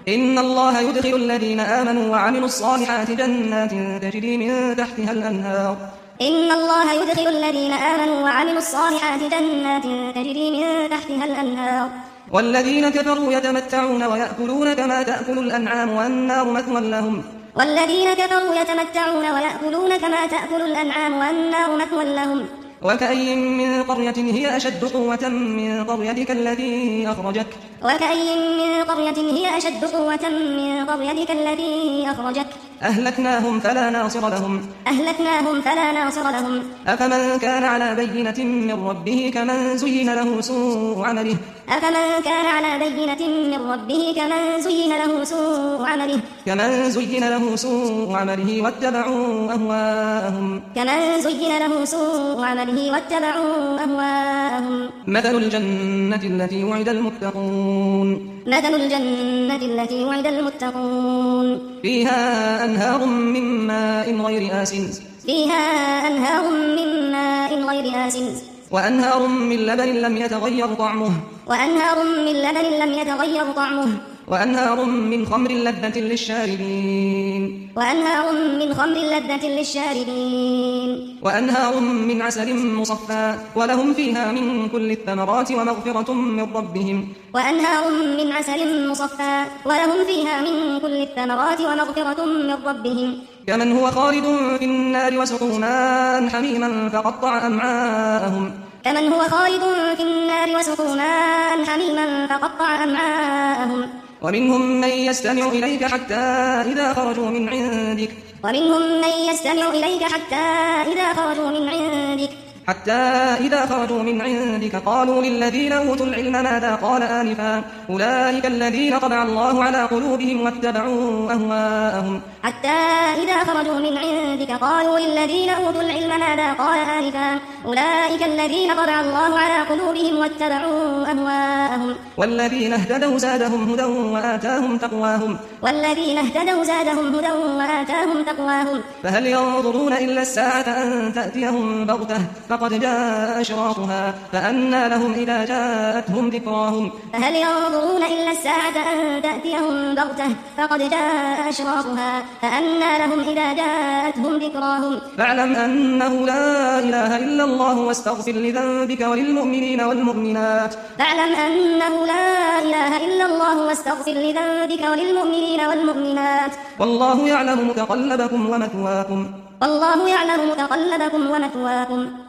إن الله يدخل الذين آمنوا وعملوا الصالحات جنات تجري من تحتها الأنهار إن الله يدخل الذين آمنوا وعملوا الصالحات جنات تجري من تحتها الأنهار والذين كفروا يتمتعون ويأكلون كما تأكل الأنعام والنار مثوى لهم والذين كفروا يتمتعون ويأكلون كما تأكل الأنعام والنار مثوى لهم وكأي من قرية هي أشد قوة من قريتك التي أخرجك وكأي من قرية هي أشد قوة من قريتك التي أخرجك أهلكناهم فلا ناصر لهم أفمن كان على بينة من ربه كمن زين له سوء عمله واتبعوا أهواءهم مثل الجنة التي وعد المتقون فيها أنهار من ماء غير آسن وأنهار من لبن لم يتغير طعمه وأنهار من خمر لذة للشاربين وأنهار من عسل مصفى ولهم فيها من كل الثمرات ومغفرة من ربهم كمن هو خالد في النار وسقوا ماء حميما فقطع أمعاءهم ومنهم من يستمع إليك حتى إذا خرجوا من عندك قالوا للذين أوتوا العلم ماذا قال آنفا أولئك الذين طبع الله على قلوبهم واتبعوا أهواءهم والذين اهتدوا زادهم هدى وآتاهم تقواهم فهل ينظرون إلا الساعة أن تأتيهم بغتة فقد جاء أشراطها فأنى لهم إذا جاءتهم ذكراهم فاعلم أنه لا إله إلا الله واستغفر لذنبك وللمؤمنين والمؤمنات والله يعلم متقلبكم ومثواكم